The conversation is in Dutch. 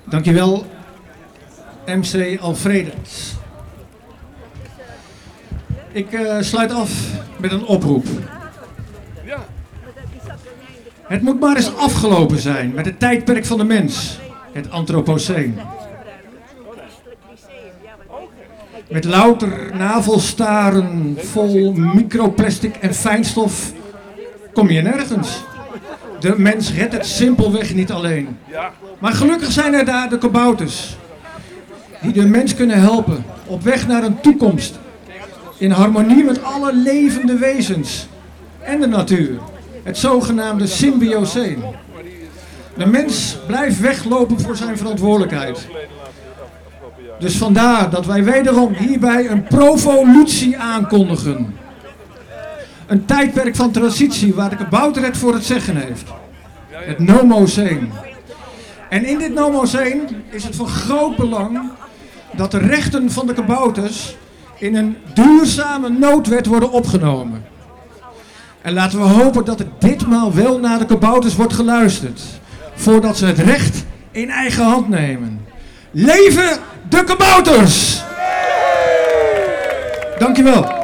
Dankjewel, MC Alfredens. Ik sluit af met een oproep. Het moet maar eens afgelopen zijn met het tijdperk van de mens, het Anthropoceen. Met louter navelstaren vol microplastic en fijnstof kom je nergens. De mens redt het simpelweg niet alleen. Maar gelukkig zijn er daar de kabouters, die de mens kunnen helpen op weg naar een toekomst in harmonie met alle levende wezens en de natuur. Het zogenaamde symbioseen. De mens blijft weglopen voor zijn verantwoordelijkheid. Dus vandaar dat wij wederom hierbij een provolutie aankondigen. Een tijdperk van transitie waar de kabouter het voor het zeggen heeft. Het nomoceen. En in dit nomoceen is het van groot belang dat de rechten van de kabouters in een duurzame noodwet worden opgenomen. En laten we hopen dat er ditmaal wel naar de kabouters wordt geluisterd, voordat ze het recht in eigen hand nemen. Leven de kabouters! Dankjewel.